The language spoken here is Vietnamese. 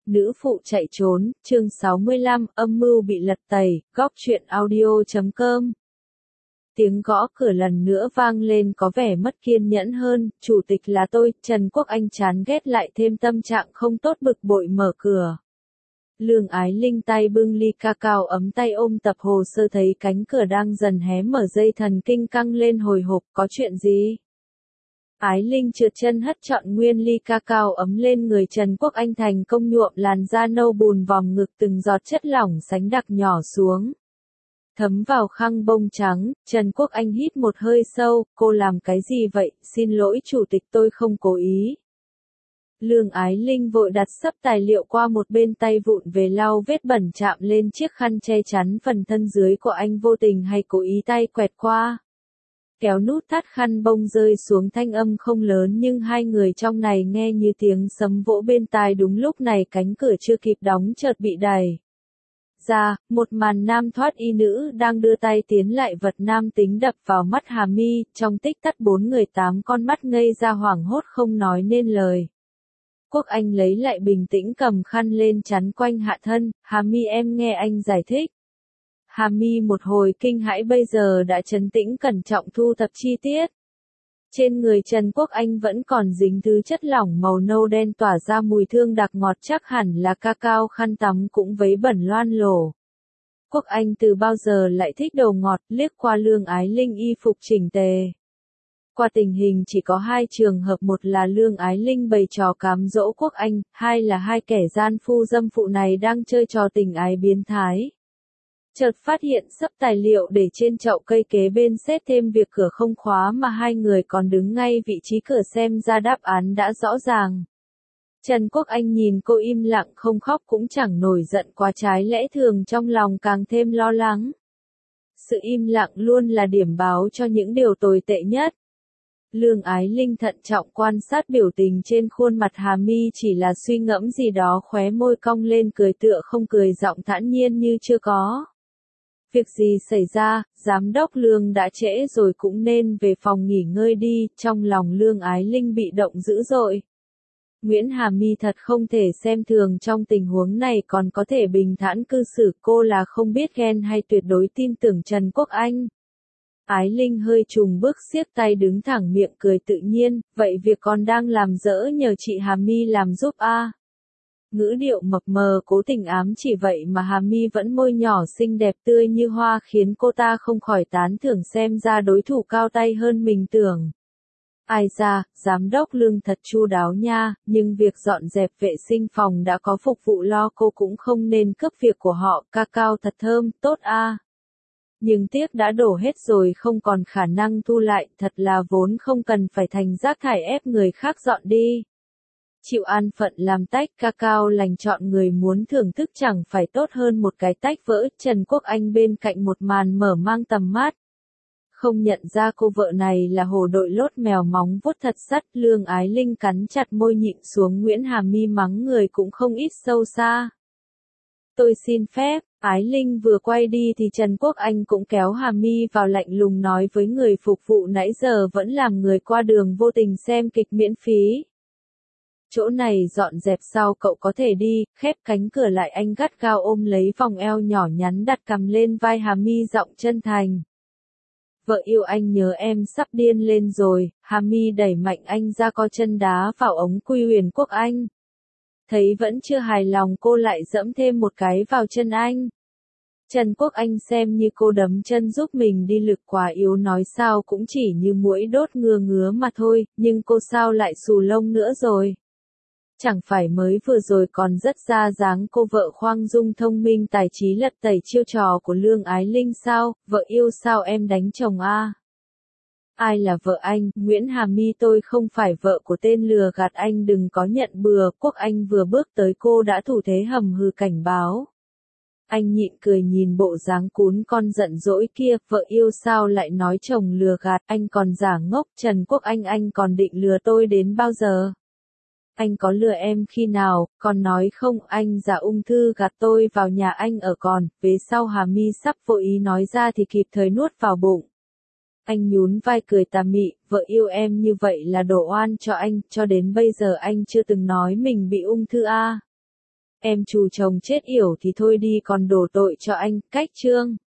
Nữ phụ chạy trốn, chương 65, âm mưu bị lật tẩy, góc truyện audio.com. Tiếng gõ cửa lần nữa vang lên có vẻ mất kiên nhẫn hơn, chủ tịch là tôi, Trần Quốc Anh chán ghét lại thêm tâm trạng không tốt bực bội mở cửa. Lương Ái Linh tay bưng ly cacao ấm tay ôm tập hồ sơ thấy cánh cửa đang dần hé mở dây thần kinh căng lên hồi hộp, có chuyện gì? Ái Linh trượt chân hất trọn nguyên ly cacao ấm lên người Trần Quốc Anh thành công nhuộm làn da nâu bùn vòng ngực từng giọt chất lỏng sánh đặc nhỏ xuống. Thấm vào khăn bông trắng, Trần Quốc Anh hít một hơi sâu, cô làm cái gì vậy, xin lỗi chủ tịch tôi không cố ý. Lương Ái Linh vội đặt sấp tài liệu qua một bên tay vụn về lau vết bẩn chạm lên chiếc khăn che chắn phần thân dưới của anh vô tình hay cố ý tay quẹt qua. Kéo nút thắt khăn bông rơi xuống thanh âm không lớn nhưng hai người trong này nghe như tiếng sấm vỗ bên tai đúng lúc này cánh cửa chưa kịp đóng chợt bị đẩy ra, một màn nam thoát y nữ đang đưa tay tiến lại vật nam tính đập vào mắt Hà Mi, trong tích tắc bốn người tám con mắt ngây ra hoảng hốt không nói nên lời. Quốc Anh lấy lại bình tĩnh cầm khăn lên chắn quanh hạ thân, Hà Mi em nghe anh giải thích. Hà Mi một hồi kinh hãi bây giờ đã trấn tĩnh cẩn trọng thu thập chi tiết. Trên người Trần Quốc Anh vẫn còn dính thứ chất lỏng màu nâu đen tỏa ra mùi thơm đặc ngọt chắc hẳn là cacao khăn tắm cũng vấy bẩn loan lổ. Quốc Anh từ bao giờ lại thích đồ ngọt liếc qua Lương Ái Linh y phục chỉnh tề. Qua tình hình chỉ có hai trường hợp một là Lương Ái Linh bày trò cám dỗ Quốc Anh, hai là hai kẻ gian phu dâm phụ này đang chơi trò tình ái biến thái. Chợt phát hiện sấp tài liệu để trên chậu cây kế bên xếp thêm việc cửa không khóa mà hai người còn đứng ngay vị trí cửa xem ra đáp án đã rõ ràng. Trần Quốc Anh nhìn cô im lặng không khóc cũng chẳng nổi giận quá trái lẽ thường trong lòng càng thêm lo lắng. Sự im lặng luôn là điểm báo cho những điều tồi tệ nhất. Lương Ái Linh thận trọng quan sát biểu tình trên khuôn mặt Hà Mi chỉ là suy ngẫm gì đó khóe môi cong lên cười tựa không cười giọng thản nhiên như chưa có. Việc gì xảy ra, giám đốc Lương đã trễ rồi cũng nên về phòng nghỉ ngơi đi, trong lòng Lương Ái Linh bị động dữ dội. Nguyễn Hà Mi thật không thể xem thường trong tình huống này còn có thể bình thản cư xử cô là không biết ghen hay tuyệt đối tin tưởng Trần Quốc Anh. Ái Linh hơi trùng bước siết tay đứng thẳng miệng cười tự nhiên, vậy việc con đang làm dỡ nhờ chị Hà Mi làm giúp a. Ngữ điệu mập mờ cố tình ám chỉ vậy mà Hà Mi vẫn môi nhỏ xinh đẹp tươi như hoa khiến cô ta không khỏi tán thưởng xem ra đối thủ cao tay hơn mình tưởng. Ai ra, giám đốc Lương thật chu đáo nha, nhưng việc dọn dẹp vệ sinh phòng đã có phục vụ lo cô cũng không nên cướp việc của họ, cacao thật thơm, tốt a. Nhưng tiếc đã đổ hết rồi không còn khả năng thu lại, thật là vốn không cần phải thành rác thải ép người khác dọn đi. Chịu an phận làm tách cacao lành chọn người muốn thưởng thức chẳng phải tốt hơn một cái tách vỡ. Trần Quốc Anh bên cạnh một màn mở mang tầm mắt. Không nhận ra cô vợ này là hồ đội lốt mèo móng vuốt thật sắt. Lương Ái Linh cắn chặt môi nhịn xuống Nguyễn Hà Mi mắng người cũng không ít sâu xa. Tôi xin phép. Ái Linh vừa quay đi thì Trần Quốc Anh cũng kéo Hà Mi vào lạnh lùng nói với người phục vụ nãy giờ vẫn làm người qua đường vô tình xem kịch miễn phí. Chỗ này dọn dẹp sau cậu có thể đi, khép cánh cửa lại anh gắt gao ôm lấy vòng eo nhỏ nhắn đặt cằm lên vai Hà Mi giọng chân thành. Vợ yêu anh nhớ em sắp điên lên rồi, Hà Mi đẩy mạnh anh ra co chân đá vào ống quy Huyền Quốc Anh. Thấy vẫn chưa hài lòng cô lại dẫm thêm một cái vào chân anh. Trần Quốc Anh xem như cô đấm chân giúp mình đi lực quá yếu nói sao cũng chỉ như muỗi đốt ngứa ngứa mà thôi, nhưng cô sao lại xù lông nữa rồi. Chẳng phải mới vừa rồi còn rất ra dáng cô vợ khoang dung thông minh tài trí lật tẩy chiêu trò của Lương Ái Linh sao, vợ yêu sao em đánh chồng a? Ai là vợ anh, Nguyễn Hà Mi tôi không phải vợ của tên lừa gạt anh đừng có nhận bừa, Quốc Anh vừa bước tới cô đã thủ thế hầm hừ cảnh báo. Anh nhịn cười nhìn bộ dáng cún con giận dỗi kia, vợ yêu sao lại nói chồng lừa gạt, anh còn giả ngốc, Trần Quốc Anh còn định lừa tôi đến bao giờ? Anh có lừa em khi nào, còn nói không, anh giả ung thư gạt tôi vào nhà anh ở còn, về sau Hà Mi sắp vội ý nói ra thì kịp thời nuốt vào bụng. Anh nhún vai cười tà mị, vợ yêu em như vậy là đổ oan cho anh, cho đến bây giờ anh chưa từng nói mình bị ung thư a. Em chủ chồng chết yểu thì thôi đi còn đổ tội cho anh, cách chương.